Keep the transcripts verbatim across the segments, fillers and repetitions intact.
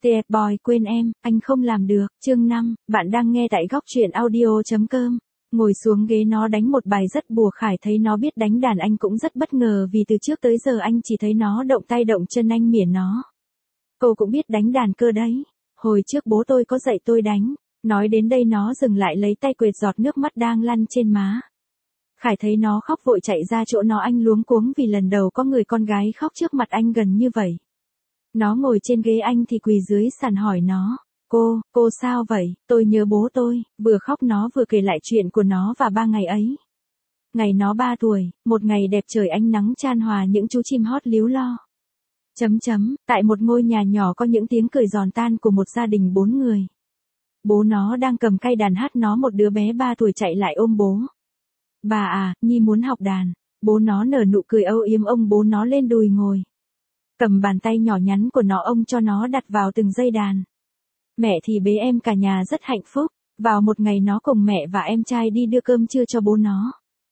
tê ép Boy quên em, anh không làm được. Chương năm, bạn đang nghe tại góc truyện audio.com. Ngồi xuống ghế nó đánh một bài rất bùa khải thấy nó biết đánh đàn anh cũng rất bất ngờ vì từ trước tới giờ anh chỉ thấy nó động tay động chân anh mỉa nó. Cô cũng biết đánh đàn cơ đấy. Hồi trước bố tôi có dạy tôi đánh. Nói đến đây nó dừng lại lấy tay quệt giọt nước mắt đang lăn trên má. Khải thấy nó khóc vội chạy ra chỗ nó anh luống cuống vì lần đầu có người con gái khóc trước mặt anh gần như vậy. Nó ngồi trên ghế anh thì quỳ dưới sàn hỏi nó. Cô, cô sao vậy? Tôi nhớ bố tôi. Vừa khóc nó vừa kể lại chuyện của nó và ba ngày ấy. Ngày nó ba tuổi, một ngày đẹp trời ánh nắng chan hòa những chú chim hót líu lo. Chấm chấm, tại một ngôi nhà nhỏ có những tiếng cười giòn tan của một gia đình bốn người. Bố nó đang cầm cây đàn hát nó một đứa bé ba tuổi chạy lại ôm bố. Bà à, Nhi muốn học đàn. Bố nó nở nụ cười âu yếm ông bố nó lên đùi ngồi. Cầm bàn tay nhỏ nhắn của nó ông cho nó đặt vào từng dây đàn. Mẹ thì bế em cả nhà rất hạnh phúc. Vào một ngày nó cùng mẹ và em trai đi đưa cơm trưa cho bố nó.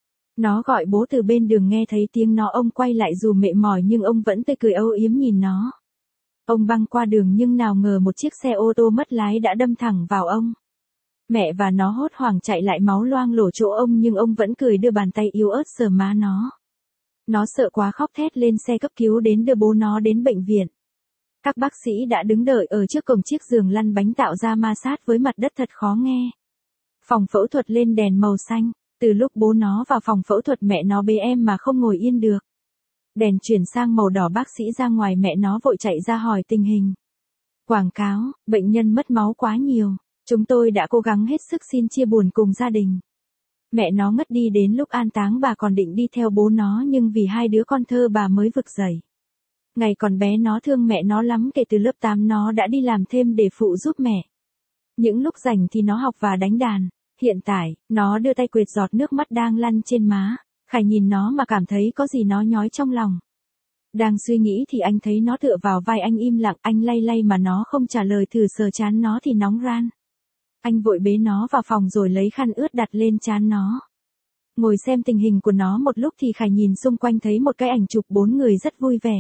Nó gọi bố từ bên đường nghe thấy tiếng nó ông quay lại dù mệt mỏi nhưng ông vẫn tươi cười âu yếm nhìn nó. Ông băng qua đường nhưng nào ngờ một chiếc xe ô tô mất lái đã đâm thẳng vào ông. Mẹ và nó hốt hoảng chạy lại máu loang lổ chỗ ông nhưng ông vẫn cười đưa bàn tay yếu ớt sờ má nó. Nó sợ quá khóc thét lên xe cấp cứu đến đưa bố nó đến bệnh viện. Các bác sĩ đã đứng đợi ở trước cổng chiếc giường lăn bánh tạo ra ma sát với mặt đất thật khó nghe. Phòng phẫu thuật lên đèn màu xanh. Từ lúc bố nó vào phòng phẫu thuật mẹ nó bế em mà không ngồi yên được. Đèn chuyển sang màu đỏ bác sĩ ra ngoài mẹ nó vội chạy ra hỏi tình hình. Quảng cáo, bệnh nhân mất máu quá nhiều. Chúng tôi đã cố gắng hết sức xin chia buồn cùng gia đình. Mẹ nó ngất đi đến lúc an táng bà còn định đi theo bố nó nhưng vì hai đứa con thơ bà mới vực dậy. Ngày còn bé nó thương mẹ nó lắm kể từ lớp tám nó đã đi làm thêm để phụ giúp mẹ. Những lúc rảnh thì nó học và đánh đàn. Hiện tại, nó đưa tay quệt giọt nước mắt đang lăn trên má. Khải nhìn nó mà cảm thấy có gì nó nhói trong lòng. Đang suy nghĩ thì anh thấy nó tựa vào vai anh im lặng, anh lay lay mà nó không trả lời thử sờ trán nó thì nóng ran. Anh vội bế nó vào phòng rồi lấy khăn ướt đặt lên trán nó. Ngồi xem tình hình của nó một lúc thì Khải nhìn xung quanh thấy một cái ảnh chụp bốn người rất vui vẻ.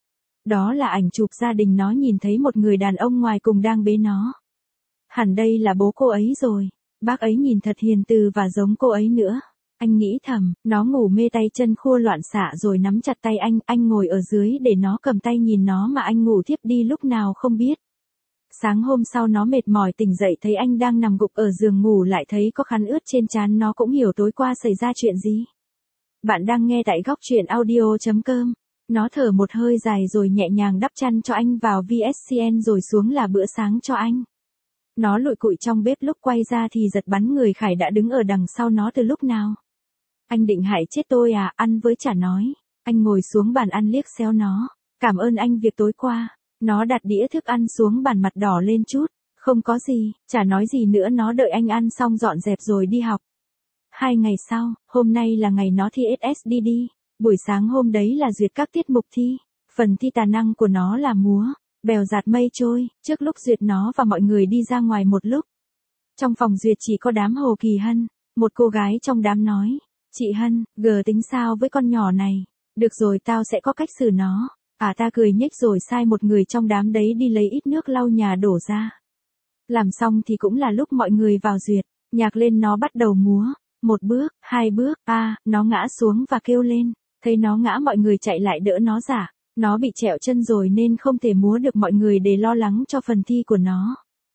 Đó là ảnh chụp gia đình nó nhìn thấy một người đàn ông ngoài cùng đang bế nó. Hẳn đây là bố cô ấy rồi. Bác ấy nhìn thật hiền từ và giống cô ấy nữa. Anh nghĩ thầm, nó ngủ mê tay chân khua loạn xạ rồi nắm chặt tay anh, anh ngồi ở dưới để nó cầm tay nhìn nó mà anh ngủ thiếp đi lúc nào không biết. Sáng hôm sau nó mệt mỏi tỉnh dậy thấy anh đang nằm gục ở giường ngủ lại thấy có khăn ướt trên trán nó cũng hiểu tối qua xảy ra chuyện gì. Bạn đang nghe tại góc truyện audio.com. Nó thở một hơi dài rồi nhẹ nhàng đắp chăn cho anh vào vê ét xê en rồi xuống là bữa sáng cho anh. Nó lụi cụi trong bếp lúc quay ra thì giật bắn người Khải đã đứng ở đằng sau nó từ lúc nào. Anh định hại chết tôi à, ăn với chả nói. Anh ngồi xuống bàn ăn liếc xéo nó. Cảm ơn anh việc tối qua. Nó đặt đĩa thức ăn xuống bàn mặt đỏ lên chút. Không có gì, chả nói gì nữa nó đợi anh ăn xong dọn dẹp rồi đi học. Hai ngày sau, hôm nay là ngày nó thi ét ét đê đê. Buổi sáng hôm đấy là duyệt các tiết mục thi. Phần thi tài năng của nó là múa. Bèo dạt mây trôi, trước lúc duyệt nó và mọi người đi ra ngoài một lúc. Trong phòng duyệt chỉ có đám Hồ Kỳ Hân, một cô gái trong đám nói, chị Hân, gờ tính sao với con nhỏ này, được rồi tao sẽ có cách xử nó, à ta cười nhếch rồi sai một người trong đám đấy đi lấy ít nước lau nhà đổ ra. Làm xong thì cũng là lúc mọi người vào duyệt, nhạc lên nó bắt đầu múa, một bước, hai bước, a, à, nó ngã xuống và kêu lên, thấy nó ngã mọi người chạy lại đỡ nó giả. Nó bị trẹo chân rồi nên không thể múa được mọi người để lo lắng cho phần thi của nó.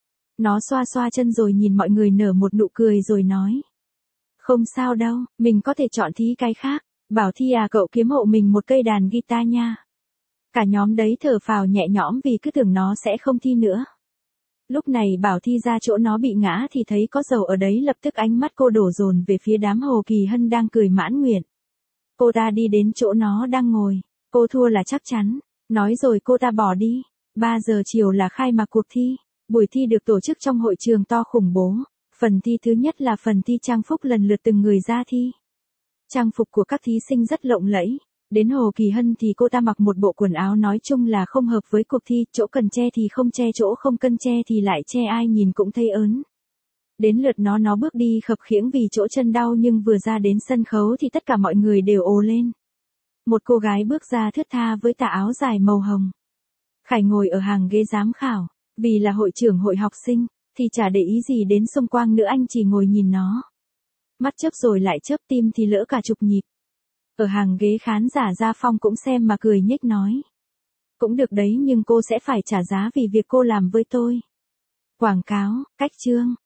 Nó xoa xoa chân rồi nhìn mọi người nở một nụ cười rồi nói. Không sao đâu, mình có thể chọn thi cái khác. Bảo Thi à cậu kiếm hộ mình một cây đàn guitar nha. Cả nhóm đấy thở phào nhẹ nhõm vì cứ tưởng nó sẽ không thi nữa. Lúc này Bảo Thi ra chỗ nó bị ngã thì thấy có dầu ở đấy lập tức ánh mắt cô đổ dồn về phía đám Hồ Kỳ Hân đang cười mãn nguyện. Cô ta đi đến chỗ nó đang ngồi. Cô thua là chắc chắn. Nói rồi cô ta bỏ đi. ba giờ chiều là khai mạc cuộc thi. Buổi thi được tổ chức trong hội trường to khủng bố. Phần thi thứ nhất là phần thi trang phục lần lượt từng người ra thi. Trang phục của các thí sinh rất lộng lẫy. Đến Hồ Kỳ Hân thì cô ta mặc một bộ quần áo nói chung là không hợp với cuộc thi. Chỗ cần che thì không che, chỗ không cần che thì lại che, ai nhìn cũng thấy ớn. Đến lượt nó nó bước đi khập khiễng vì chỗ chân đau nhưng vừa ra đến sân khấu thì tất cả mọi người đều ồ lên. Một cô gái bước ra thướt tha với tà áo dài màu hồng. Khải ngồi ở hàng ghế giám khảo. Vì là hội trưởng hội học sinh, thì chả để ý gì đến xung quanh nữa, anh chỉ ngồi nhìn nó. Mắt chớp rồi lại chớp, tim thì lỡ cả chục nhịp. Ở hàng ghế khán giả Gia Phong cũng xem mà cười nhếch nói. Cũng được đấy, nhưng cô sẽ phải trả giá vì việc cô làm với tôi. Quảng cáo, cách chương.